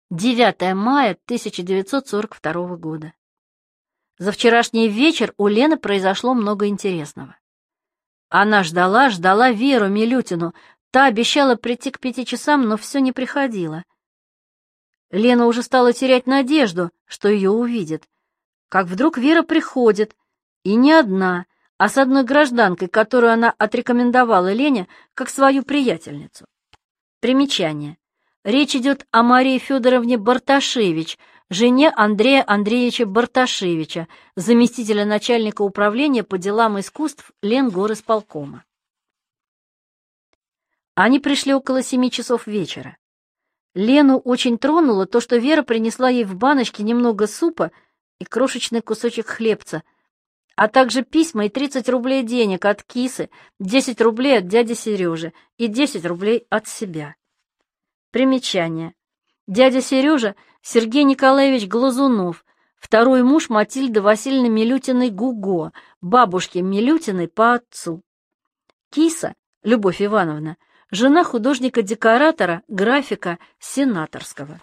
9 мая 1942 года. За вчерашний вечер у Лены произошло много интересного. Она ждала Веру Милютину. Та обещала прийти к 5 часам, но все не приходила. Лена уже стала терять надежду, что ее увидят. Как вдруг Вера приходит, и не одна, а с одной гражданкой, которую она отрекомендовала Лене как свою приятельницу. Примечание. Речь идет о Марии Федоровне Барташевич, жене Андрея Андреевича Барташевича, заместителя начальника управления по делам искусств Ленгорисполкома. Они пришли около 7 часов вечера. Лену очень тронуло то, что Вера принесла ей в баночке немного супа и крошечный кусочек хлебца, а также письма и 30 рублей денег от Кисы, 10 рублей от дяди Сережи и 10 рублей от себя. Примечание. Дядя Сережа — Сергей Николаевич Глазунов, второй муж Матильды Васильевны Милютиной Гуго, бабушки Милютиной по отцу. Киса, Любовь Ивановна, жена художника-декоратора, графика Сенаторского.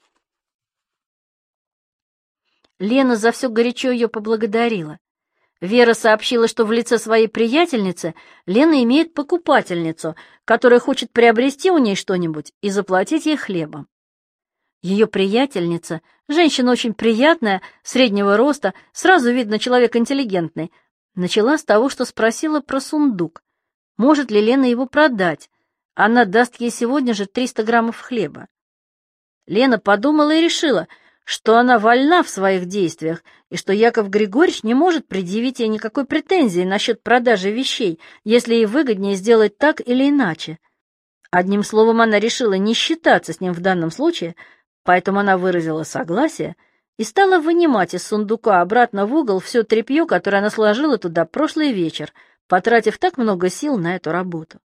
Лена за все горячо ее поблагодарила. Вера сообщила, что в лице своей приятельницы Лена имеет покупательницу, которая хочет приобрести у ней что-нибудь и заплатить ей хлебом. Ее приятельница, женщина очень приятная, среднего роста, сразу видно человек интеллигентный, начала с того, что спросила про сундук. Может ли Лена его продать? Она даст ей сегодня же 300 граммов хлеба. Лена подумала и решила, что она вольна в своих действиях, и что Яков Григорьевич не может предъявить ей никакой претензии насчет продажи вещей, если ей выгоднее сделать так или иначе. Одним словом, она решила не считаться с ним в данном случае, поэтому она выразила согласие и стала вынимать из сундука обратно в угол все тряпье, которое она сложила туда прошлый вечер, потратив так много сил на эту работу.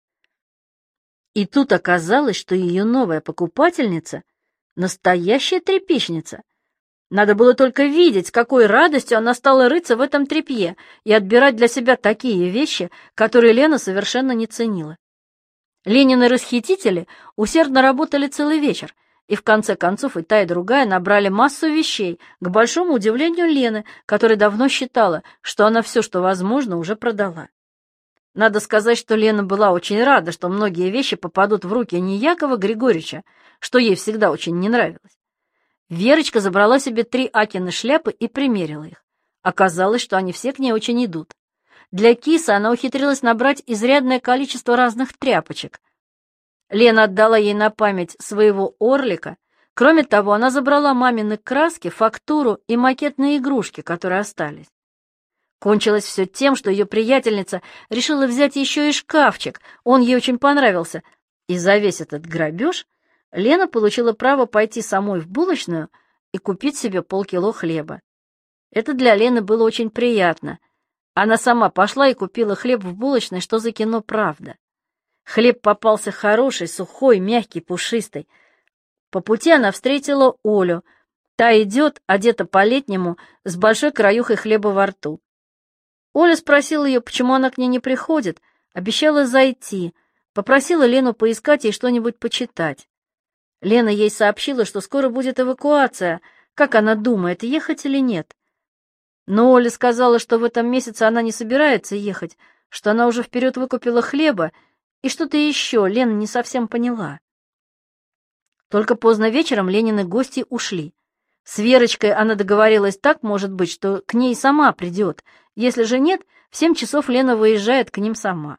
И тут оказалось, что ее новая покупательница — настоящая тряпичница. Надо было только видеть, с какой радостью она стала рыться в этом тряпье и отбирать для себя такие вещи, которые Лена совершенно не ценила. Ленины расхитители усердно работали целый вечер, и в конце концов и та, и другая набрали массу вещей, к большому удивлению Лены, которая давно считала, что она все, что возможно, уже продала. Надо сказать, что Лена была очень рада, что многие вещи попадут в руки не Якова Григорьевича, что ей всегда очень не нравилось. Верочка забрала себе 3 Акины шляпы и примерила их. Оказалось, что они все к ней очень идут. Для Кисы она ухитрилась набрать изрядное количество разных тряпочек. Лена отдала ей на память своего орлика. Кроме того, она забрала мамины краски, фактуру и макетные игрушки, которые остались. Кончилось все тем, что ее приятельница решила взять еще и шкафчик, он ей очень понравился, и за весь этот грабеж Лена получила право пойти самой в булочную и купить себе полкило хлеба. Это для Лены было очень приятно. Она сама пошла и купила хлеб в булочной, что за кино «Правда». Хлеб попался хороший, сухой, мягкий, пушистый. По пути она встретила Олю. Та идет, одета по-летнему, с большой краюхой хлеба во рту. Оля спросила ее, почему она к ней не приходит, обещала зайти, попросила Лену поискать ей что-нибудь почитать. Лена ей сообщила, что скоро будет эвакуация, как она думает, ехать или нет. Но Оля сказала, что в этом месяце она не собирается ехать, что она уже вперед выкупила хлеба, и что-то еще Лена не совсем поняла. Только поздно вечером Ленины гости ушли. С Верочкой она договорилась так, может быть, что к ней сама придет. Если же нет, в 7 часов Лена выезжает к ним сама.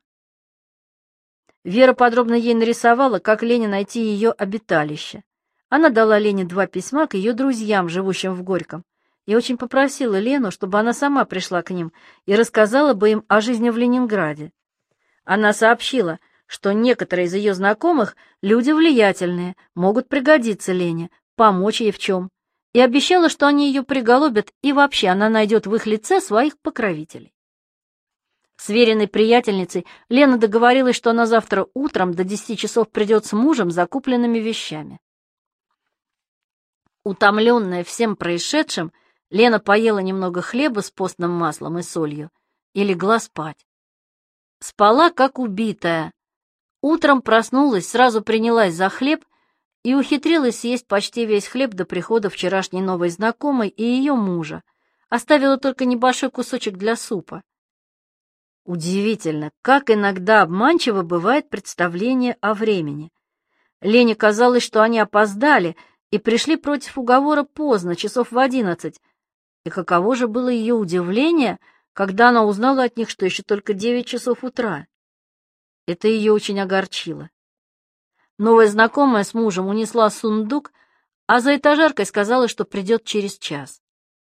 Вера подробно ей нарисовала, как Лене найти ее обиталище. Она дала Лене 2 письма к ее друзьям, живущим в Горьком, и очень попросила Лену, чтобы она сама пришла к ним и рассказала бы им о жизни в Ленинграде. Она сообщила, что некоторые из ее знакомых люди влиятельные, могут пригодиться Лене, помочь ей в чем, и обещала, что они ее приголубят, и вообще она найдет в их лице своих покровителей. С Вериной приятельницей Лена договорилась, что она завтра утром до 10 часов придет с мужем за купленными вещами. Утомленная всем происшедшим, Лена поела немного хлеба с постным маслом и солью и легла спать. Спала, как убитая. Утром проснулась, сразу принялась за хлеб и ухитрилась съесть почти весь хлеб до прихода вчерашней новой знакомой и ее мужа, оставила только небольшой кусочек для супа. Удивительно, как иногда обманчиво бывает представление о времени. Лене казалось, что они опоздали и пришли против уговора поздно, часов в 11. И каково же было ее удивление, когда она узнала от них, что еще только 9 часов утра. Это ее очень огорчило. Новая знакомая с мужем унесла сундук, а за этажеркой сказала, что придет через час.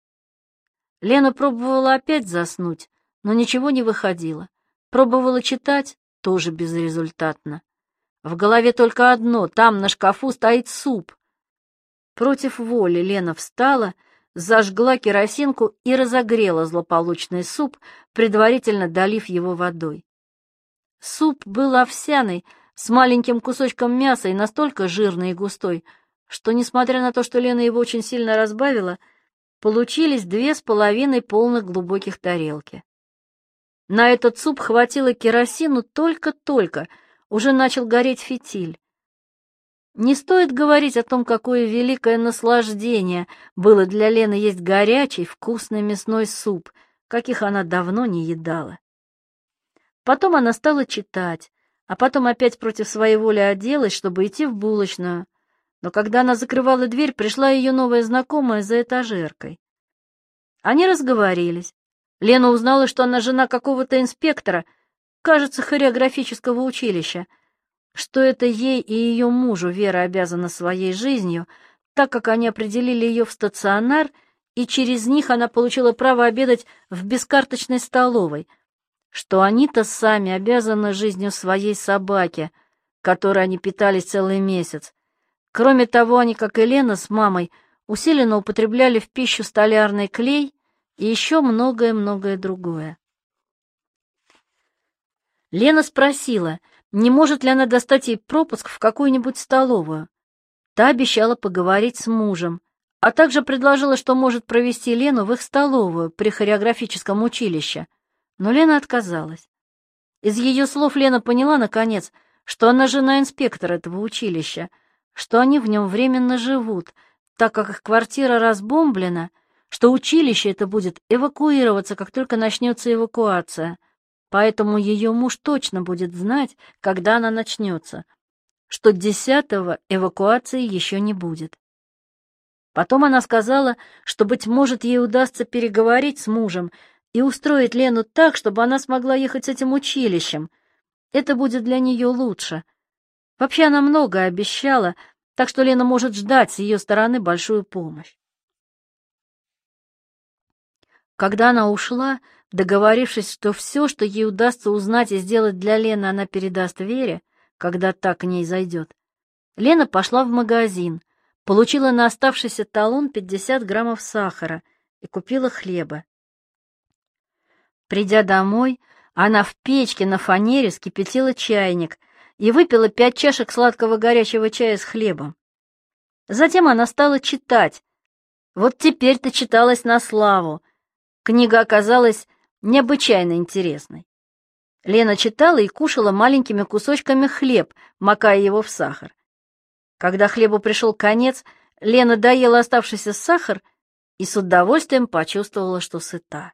Лена пробовала опять заснуть, но ничего не выходило. Пробовала читать, тоже безрезультатно. В голове только одно — там на шкафу стоит суп. Против воли Лена встала, зажгла керосинку и разогрела злополучный суп, предварительно долив его водой. Суп был овсяный, с маленьким кусочком мяса и настолько жирный и густой, что, несмотря на то, что Лена его очень сильно разбавила, получились 2,5 полных глубоких тарелки. На этот суп хватило керосину только-только, уже начал гореть фитиль. Не стоит говорить о том, какое великое наслаждение было для Лены есть горячий, вкусный мясной суп, каких она давно не едала. Потом она стала читать, а потом опять против своей воли оделась, чтобы идти в булочную. Но когда она закрывала дверь, пришла ее новая знакомая за этажеркой. Они разговорились. Лена узнала, что она жена какого-то инспектора, кажется, хореографического училища, что это ей и ее мужу Вера обязана своей жизнью, так как они определили ее в стационар, и через них она получила право обедать в бескарточной столовой, что они-то сами обязаны жизнью своей собаке, которой они питались целый месяц. Кроме того, они, как и Лена с мамой, усиленно употребляли в пищу столярный клей и еще многое-многое другое. Лена спросила, не может ли она достать ей пропуск в какую-нибудь столовую. Та обещала поговорить с мужем, а также предложила, что может провести Лену в их столовую при хореографическом училище. Но Лена отказалась. Из ее слов Лена поняла, наконец, что она жена инспектора этого училища, что они в нем временно живут, так как их квартира разбомблена, что училище это будет эвакуироваться, как только начнется эвакуация. Поэтому ее муж точно будет знать, когда она начнется, что 10-го эвакуации еще не будет. Потом она сказала, что, быть может, ей удастся переговорить с мужем и устроить Лену так, чтобы она смогла ехать с этим училищем. Это будет для нее лучше. Вообще она многое обещала, так что Лена может ждать с ее стороны большую помощь. Когда она ушла, договорившись, что все, что ей удастся узнать и сделать для Лены, она передаст Вере, когда та к ней зайдет, Лена пошла в магазин, получила на оставшийся талон 50 граммов сахара и купила хлеба. Придя домой, она в печке на фанере вскипятила чайник и выпила 5 чашек сладкого горячего чая с хлебом. Затем она стала читать. Вот теперь-то читалась на славу. Книга оказалась необычайно интересной. Лена читала и кушала маленькими кусочками хлеб, макая его в сахар. Когда хлебу пришел конец, Лена доела оставшийся сахар и с удовольствием почувствовала, что сыта.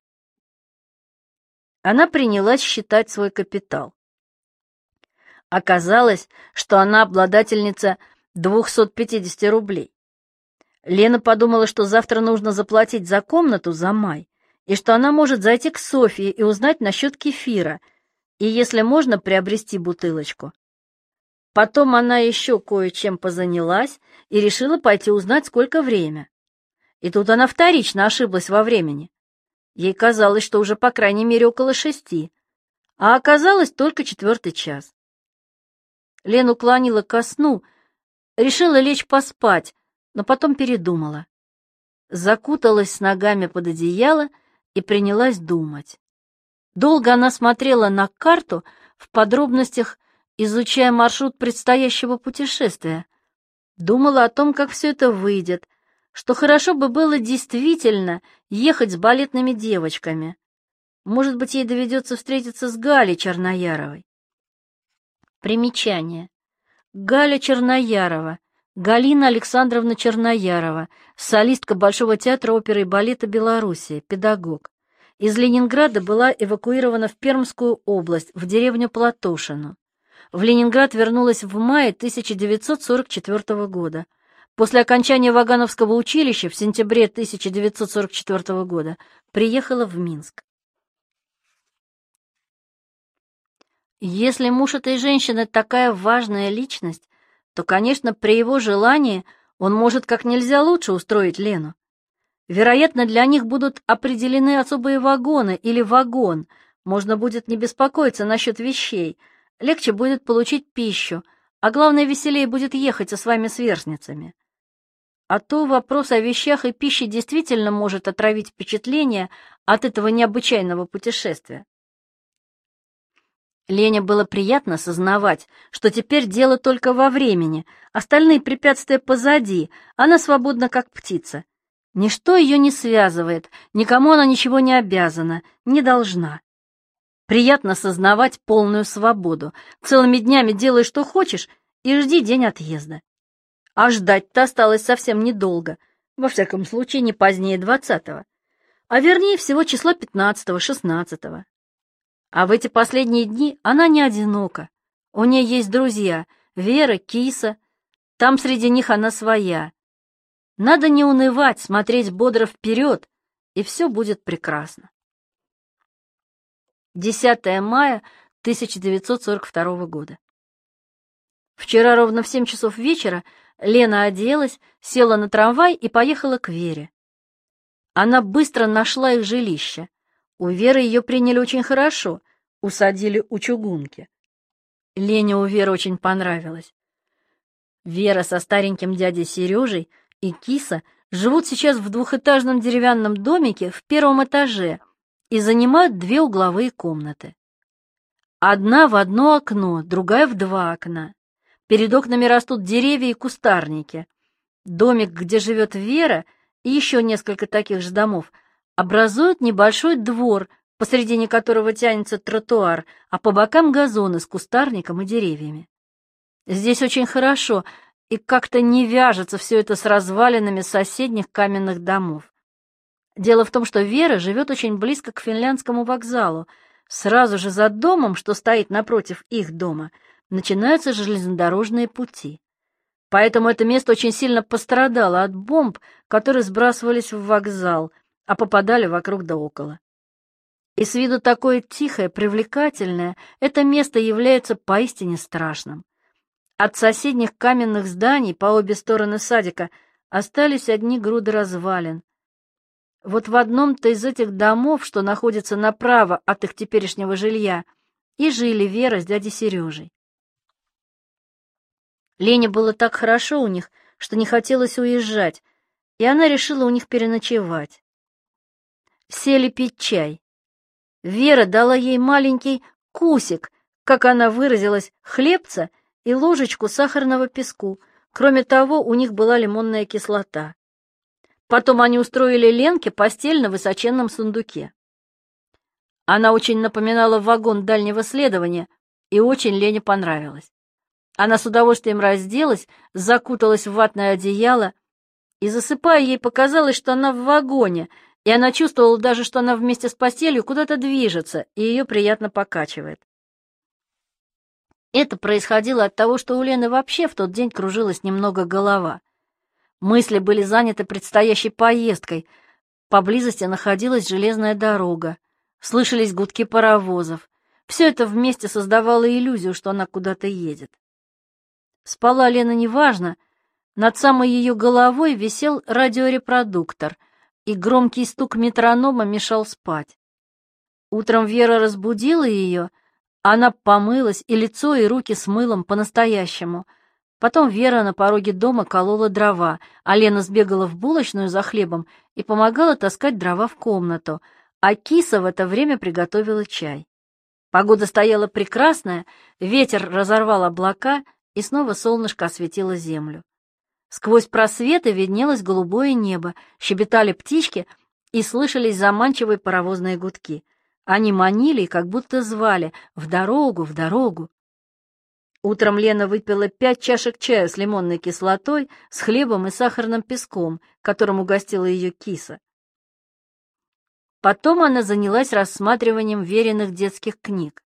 Она принялась считать свой капитал. Оказалось, что она обладательница 250 рублей. Лена подумала, что завтра нужно заплатить за комнату за май, и что она может зайти к Софье и узнать насчет кефира, и, если можно, приобрести бутылочку. Потом она еще кое-чем позанялась и решила пойти узнать, сколько время. И тут она вторично ошиблась во времени. Ей казалось, что уже по крайней мере около 6, а оказалось только 4 час. Лену клонила ко сну, решила лечь поспать, но потом передумала. Закуталась с ногами под одеяло и принялась думать. Долго она смотрела на карту, в подробностях изучая маршрут предстоящего путешествия. Думала о том, как все это выйдет, что хорошо бы было действительно ехать с балетными девочками. Может быть, ей доведется встретиться с Галей Чернояровой. Примечание. Галя Черноярова, Галина Александровна Черноярова, солистка Большого театра оперы и балета Белоруссии, педагог. Из Ленинграда была эвакуирована в Пермскую область, в деревню Платошино. В Ленинград вернулась в мае 1944 года. После окончания Вагановского училища в сентябре 1944 года приехала в Минск. Если муж этой женщины такая важная личность, то, конечно, при его желании он может как нельзя лучше устроить Лену. Вероятно, для них будут определены особые вагоны или вагон, можно будет не беспокоиться насчет вещей, легче будет получить пищу, а главное, веселее будет ехать со своими сверстницами. А то вопрос о вещах и пище действительно может отравить впечатление от этого необычайного путешествия. Лене было приятно сознавать, что теперь дело только во времени, остальные препятствия позади, она свободна как птица. Ничто ее не связывает, никому она ничего не обязана, не должна. Приятно сознавать полную свободу. Целыми днями делай, что хочешь, и жди день отъезда. А ждать-то осталось совсем недолго, во всяком случае не позднее 20-го, а вернее всего числа 15-16. А в эти последние дни она не одинока. У нее есть друзья — Вера, Киса. Там среди них она своя. Надо не унывать, смотреть бодро вперед, и все будет прекрасно. 10 мая 1942 года. Вчера ровно в 7 часов вечера Лена оделась, села на трамвай и поехала к Вере. Она быстро нашла их жилище. У Веры ее приняли очень хорошо, усадили у чугунки. Лене у Веры очень понравилось. Вера со стареньким дядей Сережей и Киса живут сейчас в двухэтажном деревянном домике в первом этаже и занимают 2 угловые комнаты. Одна в одно окно, другая в 2 окна. Перед окнами растут деревья и кустарники. Домик, где живет Вера, и еще несколько таких же домов, образуют небольшой двор, посредине которого тянется тротуар, а по бокам газоны с кустарником и деревьями. Здесь очень хорошо, и как-то не вяжется все это с развалинами соседних каменных домов. Дело в том, что Вера живет очень близко к Финляндскому вокзалу. Сразу же за домом, что стоит напротив их дома, начинаются железнодорожные пути. Поэтому это место очень сильно пострадало от бомб, которые сбрасывались в вокзал, а попадали вокруг да около. И с виду такое тихое, привлекательное, это место является поистине страшным. От соседних каменных зданий по обе стороны садика остались одни груды развалин. Вот в одном-то из этих домов, что находится направо от их теперешнего жилья, и жили Вера с дядей Сережей. Лене было так хорошо у них, что не хотелось уезжать, и она решила у них переночевать. Сели пить чай. Вера дала ей маленький кусик, как она выразилась, хлебца и ложечку сахарного песку. Кроме того, у них была лимонная кислота. Потом они устроили Ленке постель на высоченном сундуке. Она очень напоминала вагон дальнего следования, и очень Лене понравилось. Она с удовольствием разделась, закуталась в ватное одеяло, и, засыпая, ей показалось, что она в вагоне, и она чувствовала даже, что она вместе с постелью куда-то движется, и ее приятно покачивает. Это происходило от того, что у Лены вообще в тот день кружилась немного голова. Мысли были заняты предстоящей поездкой. Поблизости находилась железная дорога, слышались гудки паровозов. Все это вместе создавало иллюзию, что она куда-то едет. Спала Лена неважно, над самой ее головой висел радиорепродуктор, и громкий стук метронома мешал спать. Утром Вера разбудила ее, она помылась, и лицо, и руки с мылом по-настоящему. Потом Вера на пороге дома колола дрова, а Лена сбегала в булочную за хлебом и помогала таскать дрова в комнату, а Киса в это время приготовила чай. Погода стояла прекрасная, ветер разорвал облака, и снова солнышко осветило землю. Сквозь просветы виднелось голубое небо, щебетали птички и слышались заманчивые паровозные гудки. Они манили и как будто звали: «В дорогу, в дорогу». Утром Лена выпила 5 чашек чая с лимонной кислотой, с хлебом и сахарным песком, которым угостила ее киса. Потом она занялась рассматриванием Вериных детских книг.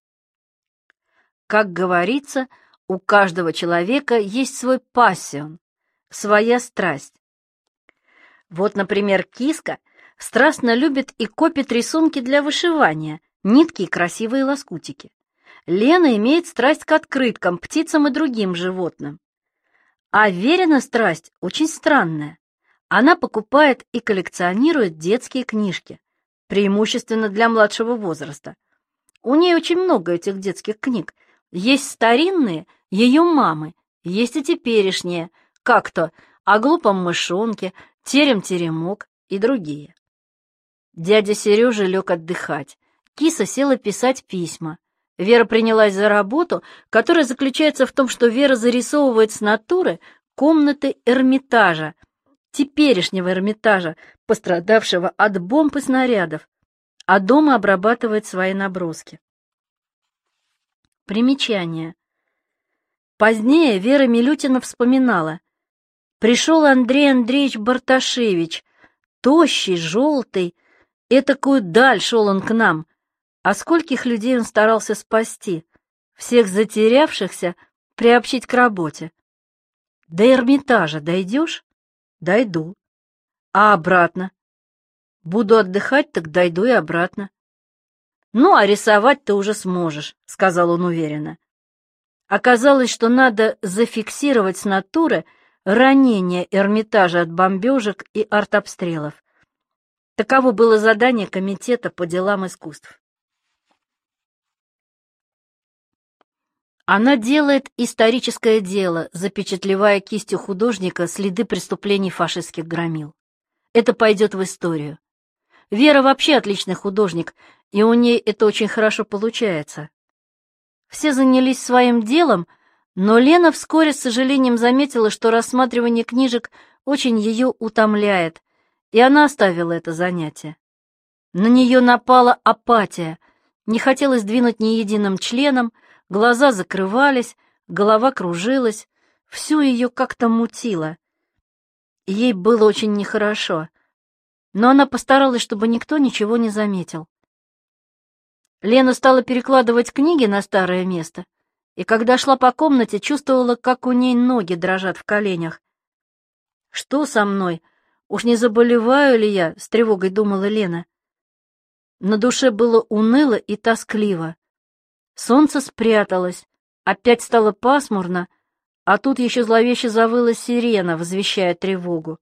Как говорится, у каждого человека есть свой пассион, своя страсть. Вот, например, киска страстно любит и копит рисунки для вышивания, нитки и красивые лоскутики. Лена имеет страсть к открыткам, птицам и другим животным. А Верина страсть очень странная. Она покупает и коллекционирует детские книжки, преимущественно для младшего возраста. У нее очень много этих детских книг. Есть старинные, ее мамы, есть и теперешние, как-то «О глупом мышонке», «Терем-теремок» и другие. Дядя Сережа лег отдыхать. Киса села писать письма. Вера принялась за работу, которая заключается в том, что Вера зарисовывает с натуры комнаты Эрмитажа, теперешнего Эрмитажа, пострадавшего от бомб и снарядов, а дома обрабатывает свои наброски. Примечание. Позднее Вера Милютина вспоминала. Пришел Андрей Андреевич Барташевич, тощий, желтый, этакую даль шел он к нам. А скольких людей он старался спасти, всех затерявшихся приобщить к работе. До Эрмитажа дойдешь? Дойду. А обратно? Буду отдыхать, так дойду и обратно. Ну, а рисовать ты уже сможешь, сказал он уверенно. Оказалось, что надо зафиксировать с натуры ранение Эрмитажа от бомбежек и артобстрелов. Таково было задание Комитета по делам искусств. Она делает историческое дело, запечатлевая кистью художника следы преступлений фашистских громил. Это пойдет в историю. Вера вообще отличный художник, и у ней это очень хорошо получается. Все занялись своим делом, но Лена вскоре с сожалением заметила, что рассматривание книжек очень ее утомляет, и она оставила это занятие. На нее напала апатия, не хотелось двинуть ни единым членом, глаза закрывались, голова кружилась, всю ее как-то мутило. Ей было очень нехорошо, но она постаралась, чтобы никто ничего не заметил. Лена стала перекладывать книги на старое место, и когда шла по комнате, чувствовала, как у ней ноги дрожат в коленях. «Что со мной? Уж не заболеваю ли я?» — с тревогой думала Лена. На душе было уныло и тоскливо. Солнце спряталось, опять стало пасмурно, а тут еще зловеще завыла сирена, возвещая тревогу.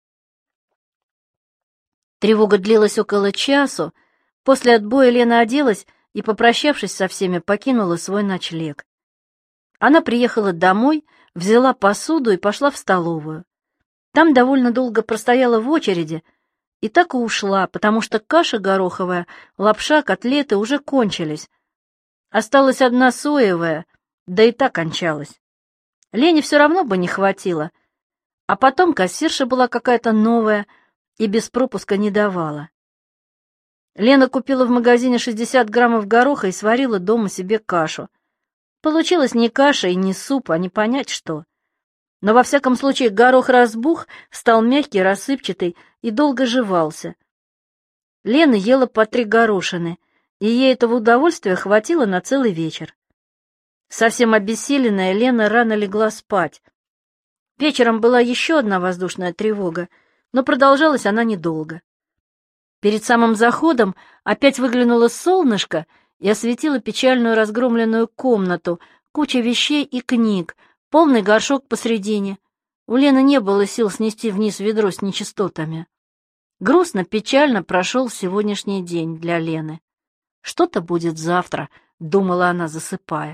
Тревога длилась около часу. После отбоя Лена оделась и, попрощавшись со всеми, покинула свой ночлег. Она приехала домой, взяла посуду и пошла в столовую. Там довольно долго простояла в очереди и так и ушла, потому что каша гороховая, лапша, котлеты уже кончились. Осталась одна соевая, да и та кончалась. Лене все равно бы не хватило. А потом кассирша была какая-то новая и без пропуска не давала. Лена купила в магазине 60 граммов гороха и сварила дома себе кашу. Получилась не каша и не суп, а не понять что. Но во всяком случае горох разбух, стал мягкий, рассыпчатый и долго жевался. Лена ела по 3 горошины, и ей этого удовольствия хватило на целый вечер. Совсем обессиленная, Лена рано легла спать. Вечером была еще одна воздушная тревога, но продолжалась она недолго. Перед самым заходом опять выглянуло солнышко и осветило печальную разгромленную комнату, куча вещей и книг, полный горшок посредине. У Лены не было сил снести вниз ведро с нечистотами. Грустно, печально прошел сегодняшний день для Лены. «Что-то будет завтра», — думала она, засыпая.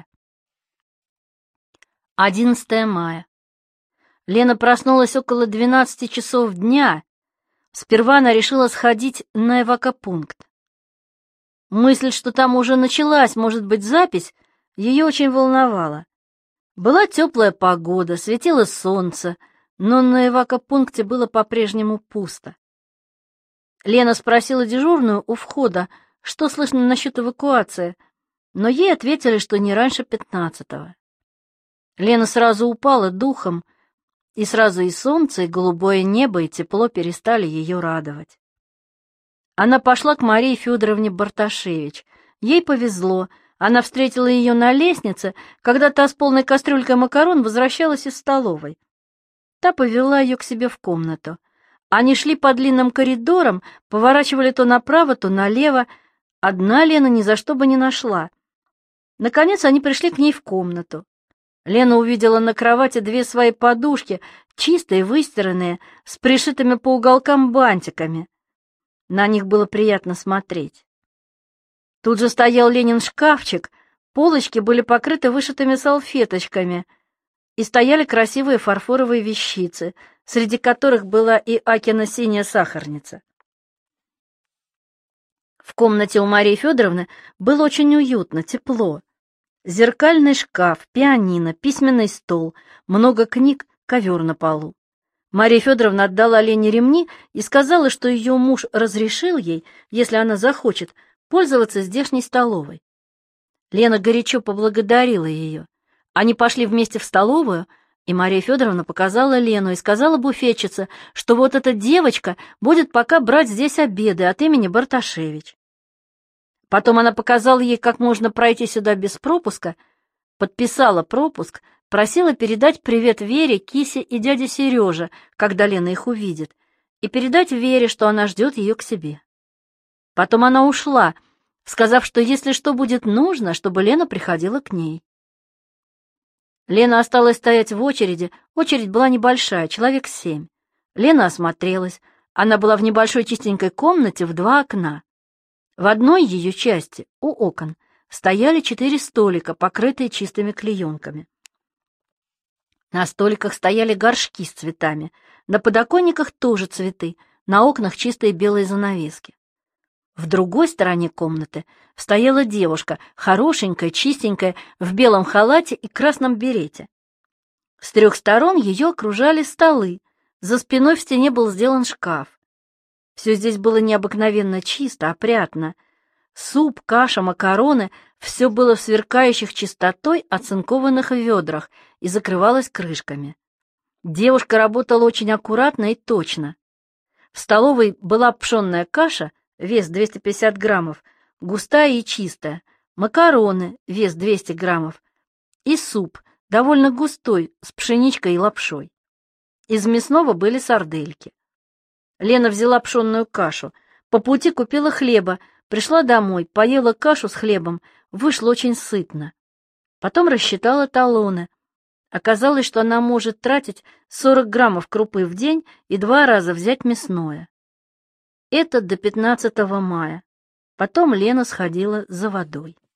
11 мая. Лена проснулась около 12 часов дня. Сперва она решила сходить на эвакопункт. Мысль, что там уже началась, может быть, запись, ее очень волновала. Была теплая погода, светило солнце, но на эвакопункте было по-прежнему пусто. Лена спросила дежурную у входа, что слышно насчет эвакуации, но ей ответили, что не раньше 15-го. Лена сразу упала духом, и сразу и солнце, и голубое небо, и тепло перестали ее радовать. Она пошла к Марии Федоровне Барташевич. Ей повезло, она встретила ее на лестнице, когда та с полной кастрюлькой макарон возвращалась из столовой. Та повела ее к себе в комнату. Они шли по длинным коридорам, поворачивали то направо, то налево. Одна Лена ни за что бы не нашла. Наконец они пришли к ней в комнату. Лена увидела на кровати две свои подушки, чистые, выстиранные, с пришитыми по уголкам бантиками. На них было приятно смотреть. Тут же стоял Ленин шкафчик, полочки были покрыты вышитыми салфеточками, и стояли красивые фарфоровые вещицы, среди которых была и Акина синяя сахарница. В комнате у Марии Федоровны было очень уютно, тепло. Зеркальный шкаф, пианино, письменный стол, много книг, ковер на полу. Мария Федоровна отдала Лене ремни и сказала, что ее муж разрешил ей, если она захочет, пользоваться здешней столовой. Лена горячо поблагодарила ее. Они пошли вместе в столовую, и Мария Федоровна показала Лену и сказала буфетчице, что вот эта девочка будет пока брать здесь обеды от имени Барташевич. Потом она показала ей, как можно пройти сюда без пропуска, подписала пропуск, просила передать привет Вере, Кисе и дяде Сереже, когда Лена их увидит, и передать Вере, что она ждет ее к себе. Потом она ушла, сказав, что если что будет нужно, чтобы Лена приходила к ней. Лена осталась стоять в очереди, очередь была небольшая, человек 7. Лена осмотрелась, она была в небольшой чистенькой комнате в 2 окна. В одной ее части, у окон, стояли 4 столика, покрытые чистыми клеенками. На столиках стояли горшки с цветами, на подоконниках тоже цветы, на окнах чистые белые занавески. В другой стороне комнаты стояла девушка, хорошенькая, чистенькая, в белом халате и красном берете. С 3 сторон ее окружали столы, за спиной в стене был сделан шкаф. Все здесь было необыкновенно чисто, опрятно. Суп, каша, макароны — все было в сверкающих чистотой оцинкованных ведрах и закрывалось крышками. Девушка работала очень аккуратно и точно. В столовой была пшенная каша, вес 250 граммов, густая и чистая, макароны, вес 200 граммов, и суп, довольно густой, с пшеничкой и лапшой. Из мясного были сардельки. Лена взяла пшенную кашу, по пути купила хлеба, пришла домой, поела кашу с хлебом, вышла очень сытно. Потом рассчитала талоны. Оказалось, что она может тратить 40 граммов крупы в день и 2 раза взять мясное. Это до 15 мая. Потом Лена сходила за водой.